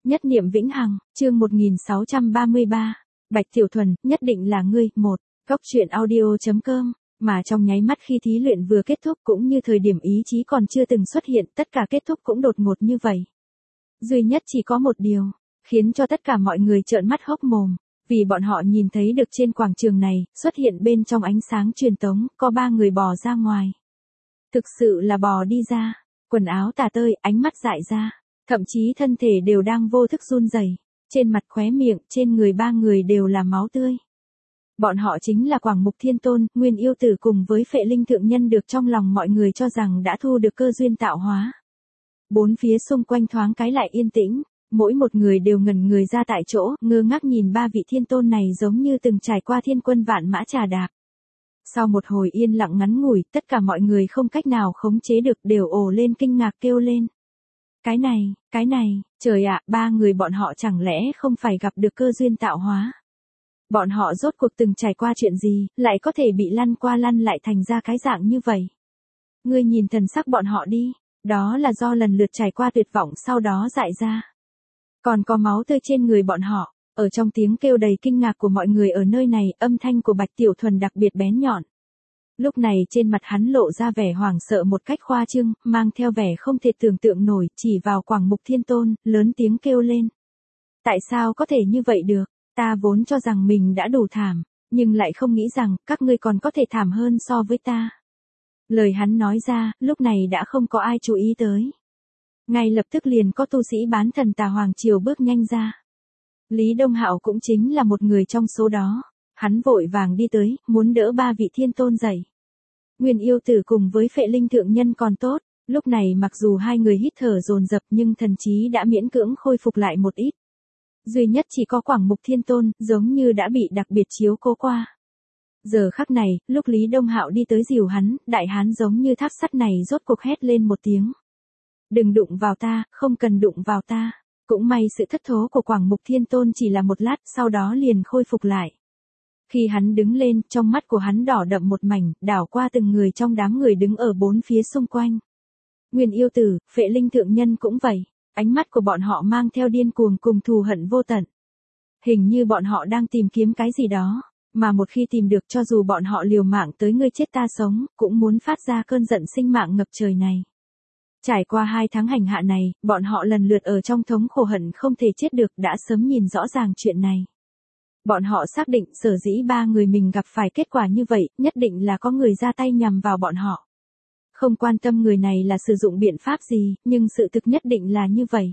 Nhất niệm vĩnh hằng, chương 1633. Bạch Tiểu Thuần, nhất định là ngươi. Một. Góc truyện audio.com. Mà trong nháy mắt khi thí luyện vừa kết thúc cũng như thời điểm ý chí còn chưa từng xuất hiện, tất cả kết thúc cũng đột ngột như vậy. Duy nhất chỉ có một điều, khiến cho tất cả mọi người trợn mắt hốc mồm, vì bọn họ nhìn thấy được trên quảng trường này, xuất hiện bên trong ánh sáng truyền tống, có 3 người bò ra ngoài. Thực sự là bò đi ra, quần áo tả tơi, ánh mắt dại ra, thậm chí thân thể đều đang vô thức run rẩy, trên mặt khóe miệng, trên người 3 người đều là máu tươi. Bọn họ chính là Quảng Mục Thiên Tôn, Nguyên Yêu Tử cùng với Phệ Linh Thượng Nhân được trong lòng mọi người cho rằng đã thu được cơ duyên tạo hóa. Bốn phía xung quanh thoáng cái lại yên tĩnh, mỗi một người đều ngẩn người ra tại chỗ, ngơ ngác nhìn 3 vị thiên tôn này giống như từng trải qua thiên quân vạn mã trà đạp. Sau một hồi yên lặng ngắn ngủi, tất cả mọi người không cách nào khống chế được đều ồ lên kinh ngạc kêu lên. Cái này, trời ạ, 3 người bọn họ chẳng lẽ không phải gặp được cơ duyên tạo hóa? Bọn họ rốt cuộc từng trải qua chuyện gì, lại có thể bị lăn qua lăn lại thành ra cái dạng như vậy? Ngươi nhìn thần sắc bọn họ đi, đó là do lần lượt trải qua tuyệt vọng sau đó dại ra. Còn có máu tươi trên người bọn họ, ở trong tiếng kêu đầy kinh ngạc của mọi người ở nơi này, âm thanh của Bạch Tiểu Thuần đặc biệt bén nhọn. Lúc này trên mặt hắn lộ ra vẻ hoảng sợ một cách khoa trương, mang theo vẻ không thể tưởng tượng nổi, chỉ vào Quảng Mục Thiên Tôn, lớn tiếng kêu lên. Tại sao có thể như vậy được? Ta vốn cho rằng mình đã đủ thảm, nhưng lại không nghĩ rằng các ngươi còn có thể thảm hơn so với ta. Lời hắn nói ra, lúc này đã không có ai chú ý tới. Ngay lập tức liền có tu sĩ bán thần Tà Hoàng Triều bước nhanh ra. Lý Đông Hạo cũng chính là một người trong số đó. Hắn vội vàng đi tới, muốn đỡ 3 vị thiên tôn dậy. Nguyên Yêu Tử cùng với Phệ Linh Thượng Nhân còn tốt, lúc này mặc dù hai người hít thở dồn dập nhưng thần trí đã miễn cưỡng khôi phục lại một ít. Duy nhất chỉ có Quảng Mục Thiên Tôn, giống như đã bị đặc biệt chiếu cố qua. Giờ khắc này, lúc Lý Đông Hạo đi tới dìu hắn, đại hán giống như tháp sắt này rốt cuộc hét lên một tiếng. Đừng đụng vào ta, không cần đụng vào ta. Cũng may sự thất thố của Quảng Mục Thiên Tôn chỉ là một lát, sau đó liền khôi phục lại. Khi hắn đứng lên, trong mắt của hắn đỏ đậm một mảnh, đảo qua từng người trong đám người đứng ở bốn phía xung quanh. Nguyên Yêu Tử, Phệ Linh Thượng Nhân cũng vậy, ánh mắt của bọn họ mang theo điên cuồng cùng thù hận vô tận. Hình như bọn họ đang tìm kiếm cái gì đó, mà một khi tìm được cho dù bọn họ liều mạng tới ngươi chết ta sống, cũng muốn phát ra cơn giận sinh mạng ngập trời này. Trải qua 2 tháng hành hạ này, bọn họ lần lượt ở trong thống khổ hận không thể chết được đã sớm nhìn rõ ràng chuyện này. Bọn họ xác định sở dĩ 3 người mình gặp phải kết quả như vậy, nhất định là có người ra tay nhằm vào bọn họ. Không quan tâm người này là sử dụng biện pháp gì, nhưng sự thực nhất định là như vậy.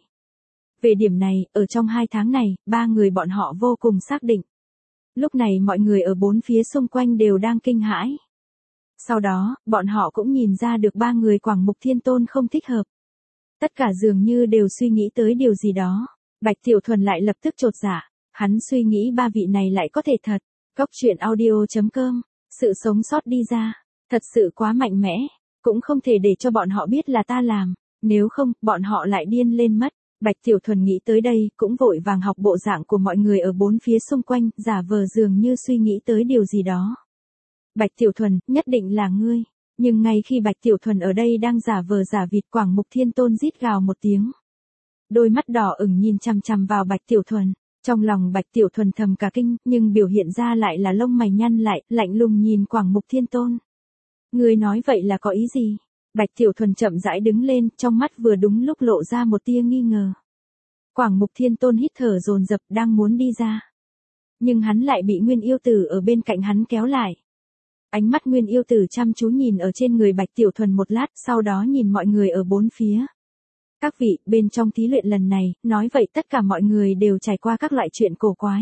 Về điểm này, ở trong 2 tháng này, 3 người bọn họ vô cùng xác định. Lúc này mọi người ở bốn phía xung quanh đều đang kinh hãi. Sau đó, bọn họ cũng nhìn ra được 3 người Quảng Mục Thiên Tôn không thích hợp. Tất cả dường như đều suy nghĩ tới điều gì đó. Bạch Tiểu Thuần lại lập tức chột dạ. Hắn suy nghĩ 3 vị này lại có thể thật. Góc truyện audio.com. Sự sống sót đi ra. Thật sự quá mạnh mẽ. Cũng không thể để cho bọn họ biết là ta làm. Nếu không, bọn họ lại điên lên mất. Bạch Tiểu Thuần nghĩ tới đây, cũng vội vàng học bộ dạng của mọi người ở bốn phía xung quanh, giả vờ dường như suy nghĩ tới điều gì đó. Bạch Tiểu Thuần, nhất định là ngươi. Nhưng ngay khi Bạch Tiểu Thuần ở đây đang giả vờ giả vịt, Quảng Mục Thiên Tôn rít gào một tiếng. Đôi mắt đỏ ửng nhìn chằm chằm vào Bạch Tiểu Thuần. Trong lòng Bạch Tiểu Thuần thầm cả kinh, nhưng biểu hiện ra lại là lông mày nhăn lại, lạnh lùng nhìn Quảng Mục Thiên Tôn. Ngươi nói vậy là có ý gì? Bạch Tiểu Thuần chậm rãi đứng lên, trong mắt vừa đúng lúc lộ ra một tia nghi ngờ. Quảng Mục Thiên Tôn hít thở dồn dập đang muốn đi ra. Nhưng hắn lại bị Nguyên Yêu Tử ở bên cạnh hắn kéo lại. Ánh mắt Nguyên Yêu Tử chăm chú nhìn ở trên người Bạch Tiểu Thuần một lát, sau đó nhìn mọi người ở bốn phía. Các vị, bên trong thí luyện lần này, nói vậy tất cả mọi người đều trải qua các loại chuyện cổ quái.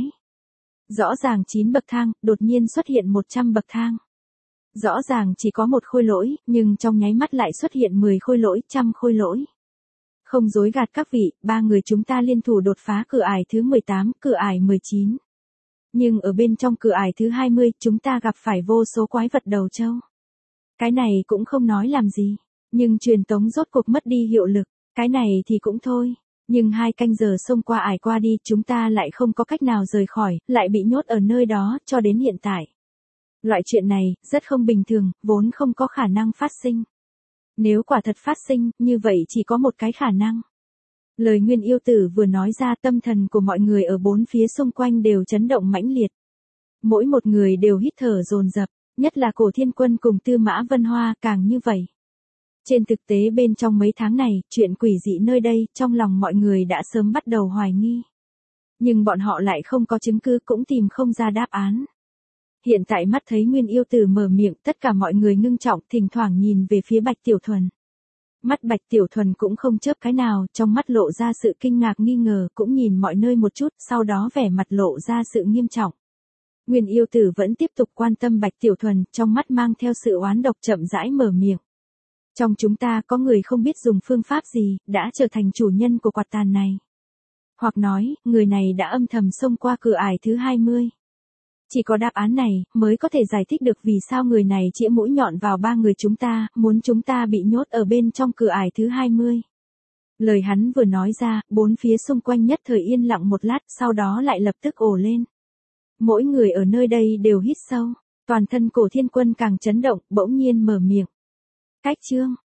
Rõ ràng 9 bậc thang, đột nhiên xuất hiện 100 bậc thang. Rõ ràng chỉ có một khôi lỗi, nhưng trong nháy mắt lại xuất hiện 10 khôi lỗi, 100 khôi lỗi. Không dối gạt các vị, 3 người chúng ta liên thủ đột phá cửa ải thứ 18, cửa ải 19. Nhưng ở bên trong cửa ải thứ 20, chúng ta gặp phải vô số quái vật đầu trâu. Cái này cũng không nói làm gì, nhưng truyền tống rốt cuộc mất đi hiệu lực, cái này thì cũng thôi. Nhưng 2 canh giờ xông qua ải qua đi, chúng ta lại không có cách nào rời khỏi, lại bị nhốt ở nơi đó, cho đến hiện tại. Loại chuyện này, rất không bình thường, vốn không có khả năng phát sinh. Nếu quả thật phát sinh, như vậy chỉ có một cái khả năng. Lời Nguyên yêu tử vừa nói ra, tâm thần của mọi người ở bốn phía xung quanh đều chấn động mãnh liệt. Mỗi một người đều hít thở dồn dập, nhất là Cổ Thiên Quân cùng Tư Mã Vân Hoa càng như vậy. Trên thực tế bên trong mấy tháng này, chuyện quỷ dị nơi đây, trong lòng mọi người đã sớm bắt đầu hoài nghi. Nhưng bọn họ lại không có chứng cứ, cũng tìm không ra đáp án. Hiện tại mắt thấy Nguyên yêu tử mở miệng, tất cả mọi người ngưng trọng, thỉnh thoảng nhìn về phía Bạch Tiểu Thuần. Mắt Bạch Tiểu Thuần cũng không chớp cái nào, trong mắt lộ ra sự kinh ngạc nghi ngờ, cũng nhìn mọi nơi một chút, sau đó vẻ mặt lộ ra sự nghiêm trọng. Nguyên yêu tử vẫn tiếp tục quan tâm Bạch Tiểu Thuần, trong mắt mang theo sự oán độc, chậm rãi mở miệng. Trong chúng ta có người không biết dùng phương pháp gì, đã trở thành chủ nhân của quạt tàn này. Hoặc nói, người này đã âm thầm xông qua cửa ải thứ 20. Chỉ có đáp án này, mới có thể giải thích được vì sao người này chĩa mũi nhọn vào ba người chúng ta, muốn chúng ta bị nhốt ở bên trong cửa ải thứ 20. Lời hắn vừa nói ra, bốn phía xung quanh nhất thời yên lặng một lát, sau đó lại lập tức ồ lên. Mỗi người ở nơi đây đều hít sâu, toàn thân Cổ Thiên Quân càng chấn động, bỗng nhiên mở miệng. Cách chương.